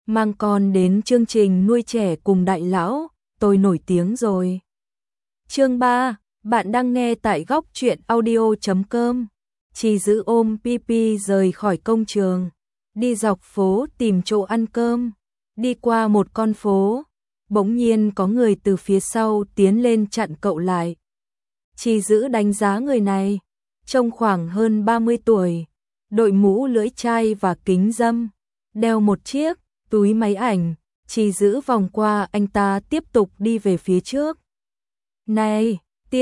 mang con đến chương trình nuôi trẻ cùng đại lão, tôi nổi tiếng rồi. Chương 3, bạn đang nghe tại góc truyện audio.com. Trì Dữ ôm Pipi rời khỏi công trường, đi dọc phố tìm chỗ ăn cơm, đi qua một con phố, bỗng nhiên có người từ phía sau tiến lên chặn cậu lại. Trì Dữ đánh giá người này, trông khoảng hơn 30 tuổi, đội mũ lưỡi chai và kính râm, đeo một chiếc túi máy ảnh. Trì Dữ vòng qua anh ta tiếp tục đi về phía trước. Này,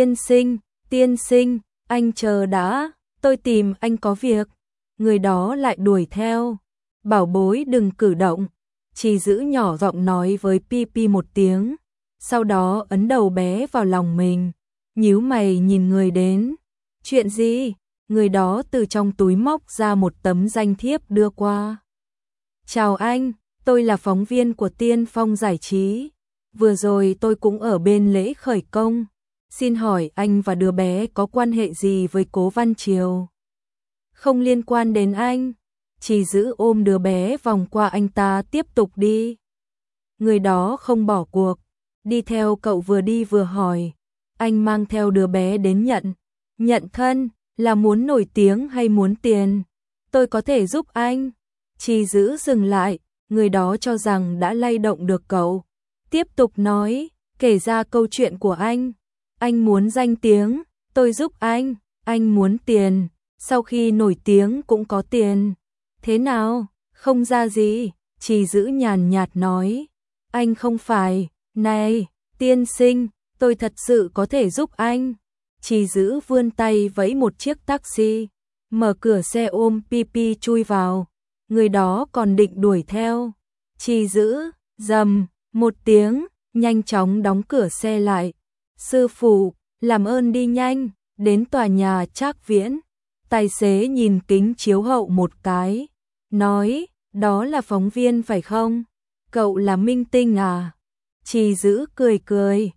tiên sinh, anh chờ đã, tôi tìm anh có việc. Người đó lại đuổi theo. Bảo bối đừng cử động. Trì Dữ nhỏ giọng nói với Pipi một tiếng, sau đó ấn đầu bé vào lòng mình, nhíu mày nhìn người đến. Chuyện gì? Người đó từ trong túi móc ra một tấm danh thiếp đưa qua. Chào anh, tôi là phóng viên của Tiên Phong Giải trí. Vừa rồi tôi cũng ở bên lễ khởi công. Xin hỏi anh và đứa bé có quan hệ gì với Cố Văn Triều? Không liên quan đến anh. Trì Dữ ôm đứa bé vòng qua anh ta tiếp tục đi. Người đó không bỏ cuộc, đi theo cậu vừa đi vừa hỏi. Anh mang theo đứa bé đến nhận thân, là muốn nổi tiếng hay muốn tiền? Tôi có thể giúp anh. Trì Dữ dừng lại, người đó cho rằng đã lay động được cậu. Tiếp tục nói, kể ra câu chuyện của anh. Anh muốn danh tiếng, tôi giúp anh. Anh muốn tiền, sau khi nổi tiếng cũng có tiền. Thế nào, không ra gì? Trì Dữ nhàn nhạt nói. Anh không phải, này, tiên sinh, tôi thật sự có thể giúp anh. Trì Dữ vươn tay vẫy một chiếc taxi, mở cửa xe ôm Pipi chui vào. Người đó còn định đuổi theo. Trì Dữ, rầm một tiếng, nhanh chóng đóng cửa xe lại. Sư phụ, làm ơn đi nhanh, đến tòa nhà Trác Viễn. Tài xế nhìn kính chiếu hậu một cái, nói, đó là phóng viên phải không? Cậu là minh tinh à? Trì Dữ cười cười,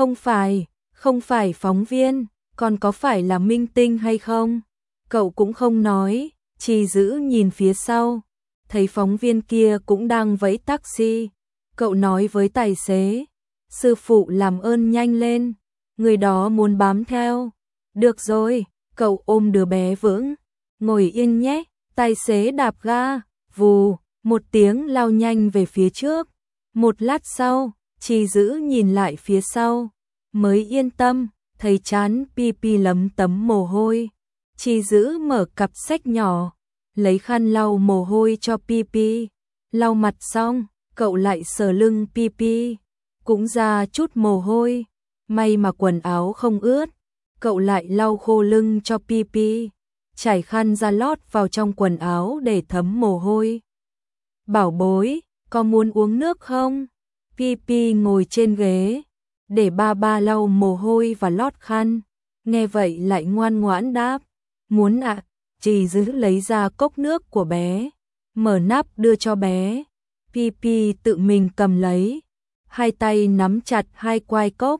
không phải phóng viên, còn có phải là minh tinh hay không? Cậu cũng không nói. Trì Dữ nhìn phía sau, thấy phóng viên kia cũng đang vẫy taxi. Cậu nói với tài xế, sư phụ làm ơn nhanh lên, người đó muốn bám theo. Được rồi, cậu ôm đứa bé vững, ngồi yên nhé. Tài xế đạp ga, vù, một tiếng lao nhanh về phía trước. Một lát sau, Trì Dữ nhìn lại phía sau, mới yên tâm, thấy trán Pipi lấm tấm mồ hôi. Trì Dữ mở cặp sách nhỏ, lấy khăn lau mồ hôi cho Pipi. Lau mặt xong, cậu lại sờ lưng Pipi, cũng ra chút mồ hôi. May mà quần áo không ướt, cậu lại lau khô lưng cho Pipi, trải khăn ra lót vào trong quần áo để thấm mồ hôi. Bảo bối, có muốn uống nước không? Pipi ngồi trên ghế, để ba lau mồ hôi và lót khăn. Nghe vậy lại ngoan ngoãn đáp, muốn ạ. Trì Dữ lấy ra cốc nước của bé, mở nắp đưa cho bé. Pipi tự mình cầm lấy, hai tay nắm chặt hai quai cốc,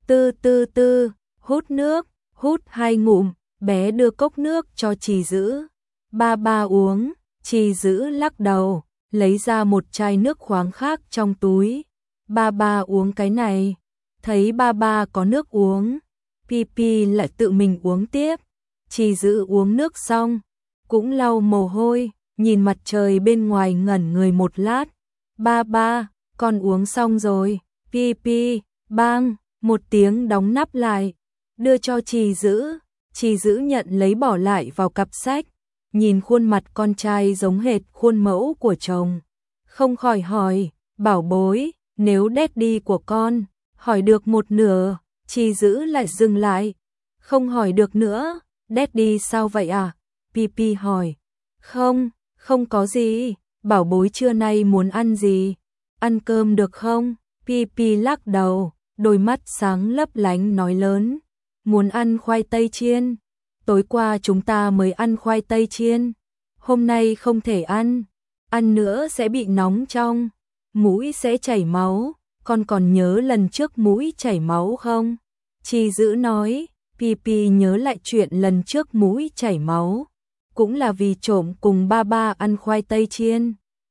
tư, hút nước, hút hai ngụm. Bé đưa cốc nước cho Trì Dữ. Ba uống. Trì Dữ lắc đầu, lấy ra một chai nước khoáng khác trong túi. Ba uống cái này. Thấy ba có nước uống, Pipi lại tự mình uống tiếp. Trì Dữ uống nước xong, cũng lau mồ hôi, nhìn mặt trời bên ngoài ngẩn người một lát. Ba, con uống xong rồi. Pipi, bang, một tiếng đóng nắp lại, đưa cho Trì Dữ. Trì Dữ nhận lấy bỏ lại vào cặp sách, nhìn khuôn mặt con trai giống hệt khuôn mẫu của chồng. Không khỏi hỏi, bảo bối, nếu daddy của con hỏi được một nửa, Trì Dữ lại dừng lại. Không hỏi được nữa. Daddy sao vậy à? Pipi hỏi. Không có gì. Bảo bối trưa nay muốn ăn gì? Ăn cơm được không? Pipi lắc đầu, đôi mắt sáng lấp lánh nói lớn. Muốn ăn khoai tây chiên. Tối qua chúng ta mới ăn khoai tây chiên. Hôm nay không thể ăn. Ăn nữa sẽ bị nóng trong. Mũi sẽ chảy máu. Con còn nhớ lần trước mũi chảy máu không? Trì Dữ nói. Pipi nhớ lại chuyện lần trước mũi chảy máu, cũng là vì trộm cùng ba ăn khoai tây chiên.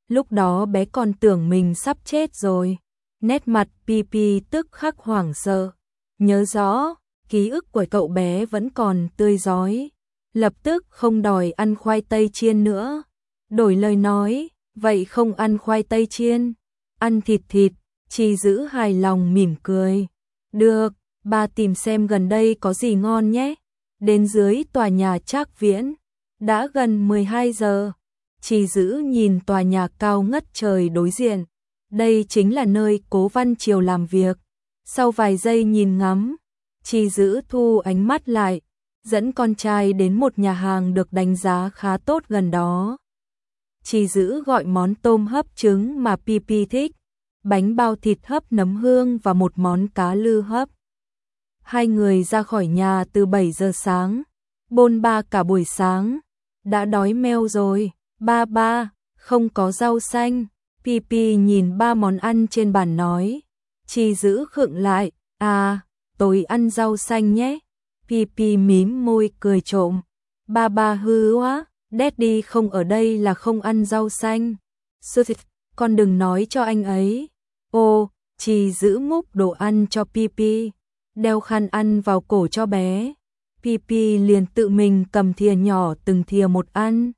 Lúc đó bé còn tưởng mình sắp chết rồi. Nét mặt PP tức khắc hoảng sợ. Nhớ rõ, ký ức của cậu bé vẫn còn tươi rói. Lập tức không đòi ăn khoai tây chiên nữa. Đổi lời nói, vậy không ăn khoai tây chiên, ăn thịt thịt. Chi giữ hài lòng mỉm cười. Được, ba tìm xem gần đây có gì ngon nhé. Đến dưới tòa nhà Trác Viễn, đã gần 12 giờ. Chi giữ nhìn tòa nhà cao ngất trời đối diện. Đây chính là nơi Cố Văn Triều làm việc. Sau vài giây nhìn ngắm, Chi giữ thu ánh mắt lại, dẫn con trai đến một nhà hàng được đánh giá khá tốt gần đó. Chi giữ gọi món tôm hấp trứng mà PP thích, bánh bao thịt hấp nấm hương và một món cá lư hấp. Hai người ra khỏi nhà từ 7 giờ sáng, bôn ba cả buổi sáng. Đã đói meo rồi, ba, không có rau xanh. PP nhìn 3 món ăn trên bàn nói. Chi giữ khựng lại, tôi ăn rau xanh nhé. PP mím môi cười trộm. Ba hư quá, Daddy không ở đây là không ăn rau xanh. Con đừng nói cho anh ấy. Ô, Chi giữ múc đồ ăn cho PP, đeo khăn ăn vào cổ cho bé. PP liền tự mình cầm thìa nhỏ từng thìa một ăn.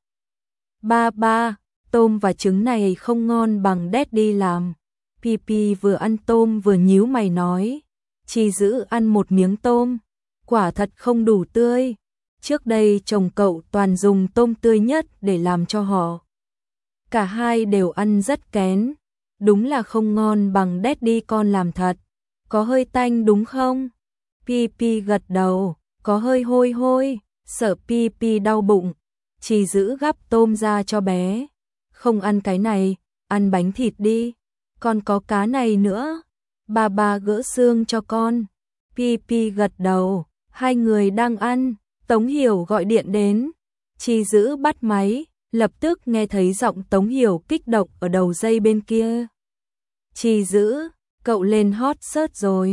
Ba, tôm và trứng này không ngon bằng Daddy làm. PP vừa ăn tôm vừa nhíu mày nói. Chi giữ ăn một miếng tôm, quả thật không đủ tươi. Trước đây chồng cậu toàn dùng tôm tươi nhất để làm cho họ. Cả hai đều ăn rất kén. Đúng là không ngon bằng Daddy con làm thật. Có hơi tanh đúng không? PP gật đầu, có hơi hôi hôi, sợ PP đau bụng. Chi giữ gắp tôm ra cho bé. Không ăn cái này, ăn bánh thịt đi. Còn có cá này nữa. Ba gỡ xương cho con. PP gật đầu, hai người đang ăn. Tống Hiểu gọi điện đến. Chi giữ bắt máy, lập tức nghe thấy giọng Tống Hiểu kích động ở đầu dây bên kia. Chi giữ, cậu lên hot search rồi.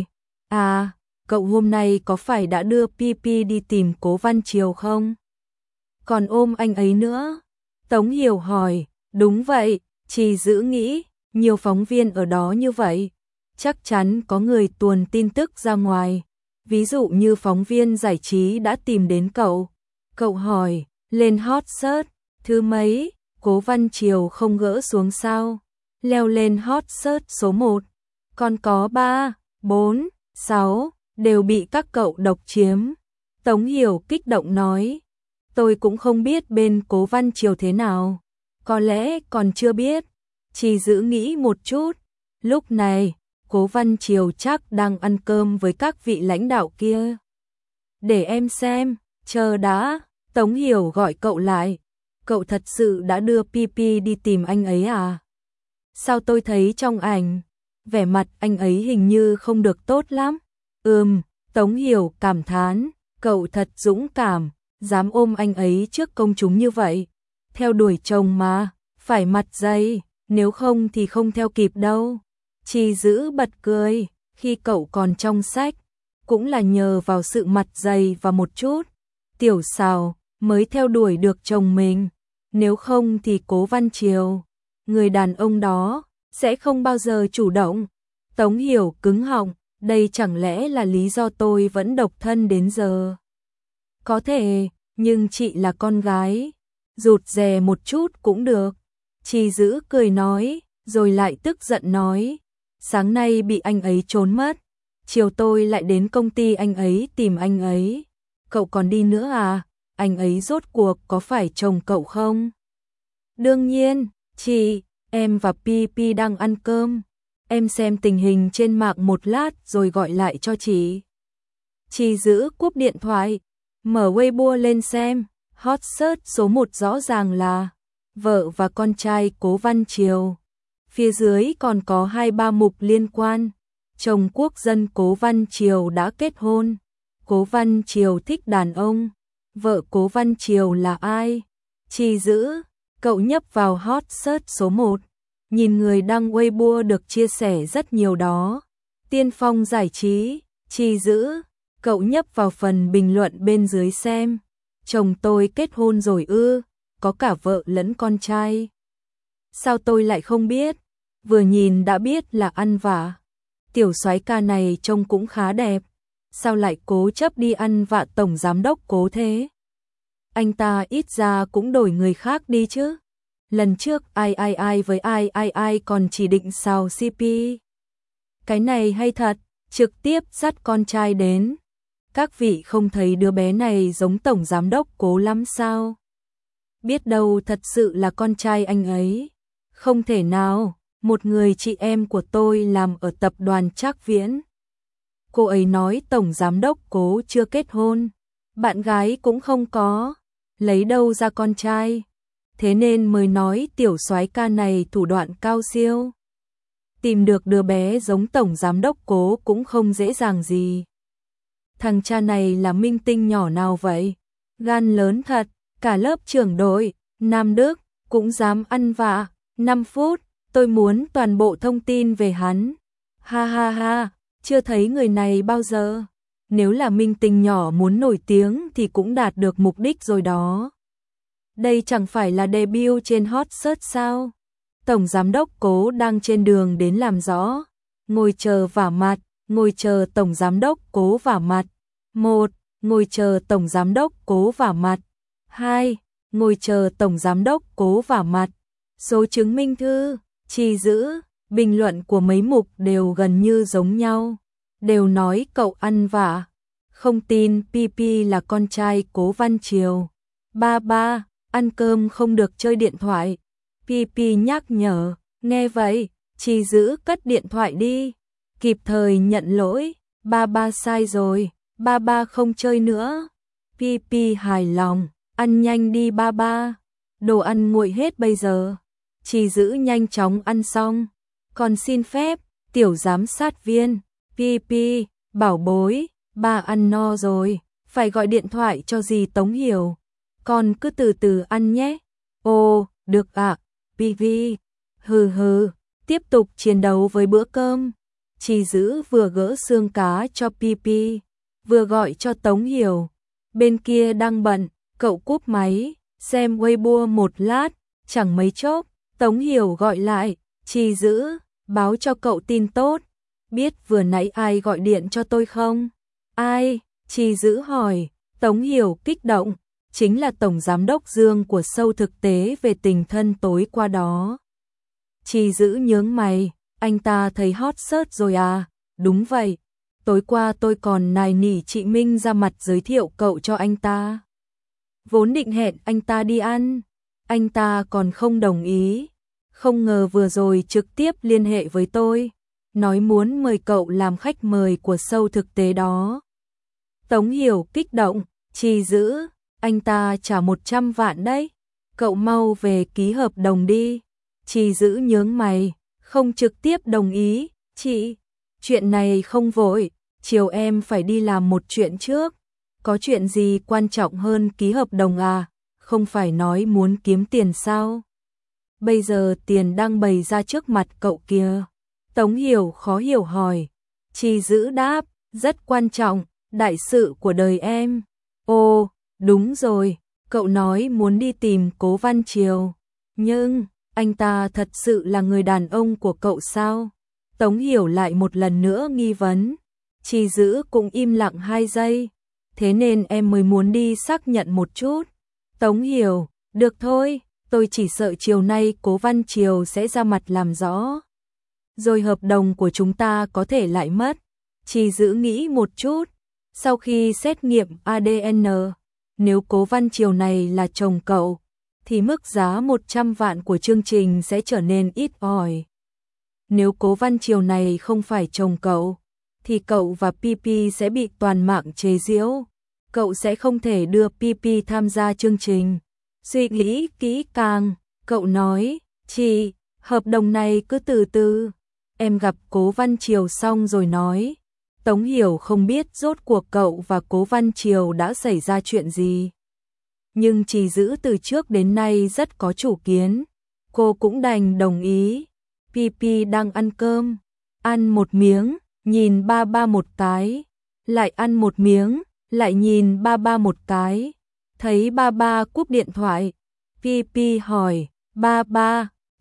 Cậu hôm nay có phải đã đưa PP đi tìm Cố Văn Triều không? Còn ôm anh ấy nữa. Tống Hiểu hỏi, đúng vậy, Chi giữ nghĩ, nhiều phóng viên ở đó như vậy. Chắc chắn có người tuồn tin tức ra ngoài. Ví dụ như phóng viên giải trí đã tìm đến cậu. Cậu hỏi, lên hot search, thứ mấy, Cố Văn Triều không gỡ xuống sao? Leo lên hot search số 1. Còn có 3, 4, 6, đều bị các cậu độc chiếm. Tống Hiểu kích động nói. Tôi cũng không biết bên Cố Văn Triều thế nào. Có lẽ còn chưa biết. Chỉ giữ nghĩ một chút. Lúc này, Cố Văn Triều chắc đang ăn cơm với các vị lãnh đạo kia. Để em xem, chờ đã. Tống Hiểu gọi cậu lại. Cậu thật sự đã đưa PP đi tìm anh ấy à? Sao tôi thấy trong ảnh, vẻ mặt anh ấy hình như không được tốt lắm. Tống Hiểu cảm thán, cậu thật dũng cảm, dám ôm anh ấy trước công chúng như vậy. Theo đuổi chồng mà, phải mặt dày, nếu không thì không theo kịp đâu. Chi giữ bật cười, khi cậu còn trong sách, cũng là nhờ vào sự mặt dày và một chút tiểu xào mới theo đuổi được chồng mình. Nếu không thì Cố Văn Triều, người đàn ông đó, sẽ không bao giờ chủ động. Tống Hiểu cứng họng, đây chẳng lẽ là lý do tôi vẫn độc thân đến giờ? Có thể, nhưng chị là con gái, rụt rè một chút cũng được. Chi giữ cười nói, rồi lại tức giận nói, sáng nay bị anh ấy trốn mất, chiều tôi lại đến công ty anh ấy tìm anh ấy. Cậu còn đi nữa à? Anh ấy rốt cuộc có phải chồng cậu không? Đương nhiên, chị, em và PP đang ăn cơm. Em xem tình hình trên mạng một lát rồi gọi lại cho chị. Chị giữ cúp điện thoại, mở Weibo lên xem. Hot search số 1 rõ ràng là vợ và con trai Cố Văn Triều. Phía dưới còn có 2-3 mục liên quan. Chồng quốc dân Cố Văn Triều đã kết hôn. Cố Văn Triều thích đàn ông. Vợ Cố Văn Triều là ai? Chi giữ, cậu nhấp vào hot search số 1. Nhìn người đăng Weibo được chia sẻ rất nhiều đó. Tiên Phong giải trí, Chi giữ, cậu nhấp vào phần bình luận bên dưới xem. Chồng tôi kết hôn rồi ư, có cả vợ lẫn con trai. Sao tôi lại không biết? Vừa nhìn đã biết là ăn vạ. Tiểu soái ca này trông cũng khá đẹp. Sao lại cố chấp đi ăn vạ tổng giám đốc Cố thế? Anh ta ít ra cũng đổi người khác đi chứ. Lần trước ai với ai còn chỉ định xào CP. Cái này hay thật, trực tiếp dắt con trai đến. Các vị không thấy đứa bé này giống tổng giám đốc Cố lắm sao? Biết đâu thật sự là con trai anh ấy. Không thể nào, một người chị em của tôi làm ở tập đoàn Trác Viễn. Cô ấy nói tổng giám đốc Cố chưa kết hôn, bạn gái cũng không có, lấy đâu ra con trai. Thế nên mới nói tiểu soái ca này thủ đoạn cao siêu. Tìm được đứa bé giống tổng giám đốc Cố cũng không dễ dàng gì. Thằng cha này là minh tinh nhỏ nào vậy? Gan lớn thật, cả lớp trưởng đội, Nam Đức, cũng dám ăn vạ. 5 phút, tôi muốn toàn bộ thông tin về hắn. Ha ha ha, chưa thấy người này bao giờ. Nếu là minh tinh nhỏ muốn nổi tiếng thì cũng đạt được mục đích rồi đó. Đây chẳng phải là debut trên hot search sao? Tổng giám đốc Cố đang trên đường đến làm rõ. Ngồi chờ vả mặt, ngồi chờ tổng giám đốc Cố vả mặt. 1. Ngồi chờ tổng giám đốc Cố vả mặt. 2. Ngồi chờ tổng giám đốc Cố vả mặt. Số chứng minh thư, chi giữ, bình luận của mấy mục đều gần như giống nhau. Đều nói cậu ăn vạ. Không tin PP là con trai Cố Văn Triều. Ba, ăn cơm không được chơi điện thoại. PP nhắc nhở, nghe vậy, chi giữ cất điện thoại đi. Kịp thời nhận lỗi, ba sai rồi, ba không chơi nữa. PP hài lòng, ăn nhanh đi ba. Đồ ăn nguội hết bây giờ. Chi giữ nhanh chóng ăn xong. Còn xin phép, tiểu giám sát viên, PP, bảo bối, ba ăn no rồi, phải gọi điện thoại cho dì Tống Hiểu. Con cứ từ từ ăn nhé. Ồ, được ạ, PV. Hừ, tiếp tục chiến đấu với bữa cơm. Chi giữ vừa gỡ xương cá cho PP, vừa gọi cho Tống Hiểu. Bên kia đang bận, cậu cúp máy, xem Weibo một lát, chẳng mấy chốc, Tống Hiểu gọi lại, Chi giữ, báo cho cậu tin tốt. Biết vừa nãy ai gọi điện cho tôi không? Ai? Chi giữ hỏi. Tống Hiểu kích động, chính là tổng giám đốc Dương của show thực tế về tình thân tối qua đó. Chi giữ nhướng mày, anh ta thấy hot search rồi à? Đúng vậy, tối qua tôi còn nài nỉ chị Minh ra mặt giới thiệu cậu cho anh ta. Vốn định hẹn anh ta đi ăn, anh ta còn không đồng ý. Không ngờ vừa rồi trực tiếp liên hệ với tôi, nói muốn mời cậu làm khách mời của show thực tế đó. Tống Hiểu kích động, Chi giữ, anh ta trả 100 vạn đấy, cậu mau về ký hợp đồng đi. Chi giữ nhướng mày, không trực tiếp đồng ý, chị, chuyện này không vội, chiều em phải đi làm một chuyện trước. Có chuyện gì quan trọng hơn ký hợp đồng à, không phải nói muốn kiếm tiền sao? Bây giờ tiền đang bày ra trước mặt cậu kìa. Tống Hiểu khó hiểu hỏi. Chi giữ đáp, rất quan trọng, đại sự của đời em. Ồ, đúng rồi, cậu nói muốn đi tìm Cố Văn Triều. Nhưng, anh ta thật sự là người đàn ông của cậu sao? Tống Hiểu lại một lần nữa nghi vấn. Chi giữ cũng im lặng 2 giây. Thế nên em mới muốn đi xác nhận một chút. Tống Hiểu, được thôi, tôi chỉ sợ chiều nay Cố Văn Triều sẽ ra mặt làm rõ. Rồi hợp đồng của chúng ta có thể lại mất. Chi giữ nghĩ một chút. Sau khi xét nghiệm ADN, nếu Cố Văn Triều này là chồng cậu, thì mức giá 100 vạn của chương trình sẽ trở nên ít ỏi. Nếu Cố Văn Triều này không phải chồng cậu, thì cậu và PP sẽ bị toàn mạng chế giễu. Cậu sẽ không thể đưa PP tham gia chương trình. Suy nghĩ kỹ càng, cậu nói, chị, hợp đồng này cứ từ từ. Em gặp Cố Văn Triều xong rồi nói. Tống Hiểu không biết rốt cuộc cậu và Cố Văn Triều đã xảy ra chuyện gì. Nhưng chỉ giữ từ trước đến nay rất có chủ kiến. Cô cũng đành đồng ý. PP đang ăn cơm. Ăn một miếng, nhìn ba một cái. Lại ăn một miếng, lại nhìn ba một cái. Thấy ba cúp điện thoại. PP hỏi, ba,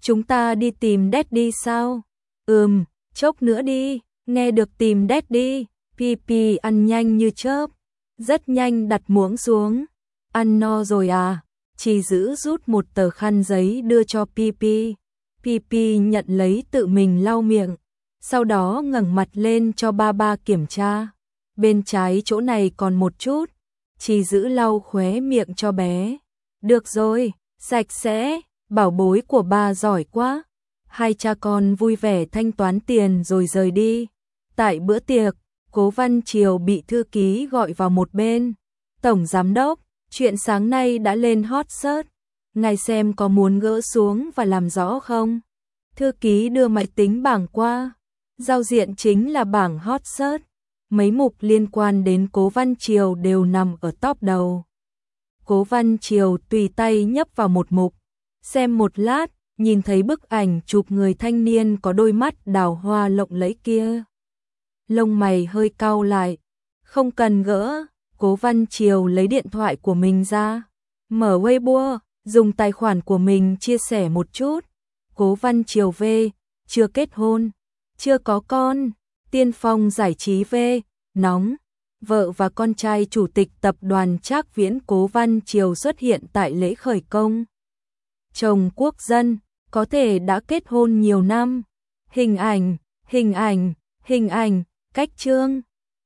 chúng ta đi tìm Daddy sao? Chốc nữa đi, nghe được tìm Daddy, PP ăn nhanh như chớp, rất nhanh đặt muỗng xuống. Ăn no rồi à? Chỉ giữ rút một tờ khăn giấy đưa cho PP. PP nhận lấy tự mình lau miệng, sau đó ngẩng mặt lên cho ba kiểm tra. Bên trái chỗ này còn một chút, chỉ giữ lau khóe miệng cho bé. Được rồi, sạch sẽ, bảo bối của ba giỏi quá. Hai cha con vui vẻ thanh toán tiền rồi rời đi. Tại bữa tiệc, Cố Văn Triều bị thư ký gọi vào một bên. Tổng giám đốc, chuyện sáng nay đã lên hot search. Ngài xem có muốn gỡ xuống và làm rõ không? Thư ký đưa máy tính bảng qua. Giao diện chính là bảng hot search. Mấy mục liên quan đến Cố Văn Triều đều nằm ở top đầu. Cố Văn Triều tùy tay nhấp vào một mục. Xem một lát, nhìn thấy bức ảnh chụp người thanh niên có đôi mắt đào hoa lộng lẫy kia. Lông mày hơi cau lại. Không cần gỡ. Cố Văn Triều lấy điện thoại của mình ra. Mở Weibo, dùng tài khoản của mình chia sẻ một chút. Cố Văn Triều V, chưa kết hôn, chưa có con. Tiên Phong Giải trí V, nóng. Vợ và con trai chủ tịch tập đoàn Trác Viễn Cố Văn Triều xuất hiện tại lễ khởi công. Chồng quốc dân, có thể đã kết hôn nhiều năm. Hình ảnh, cách trương.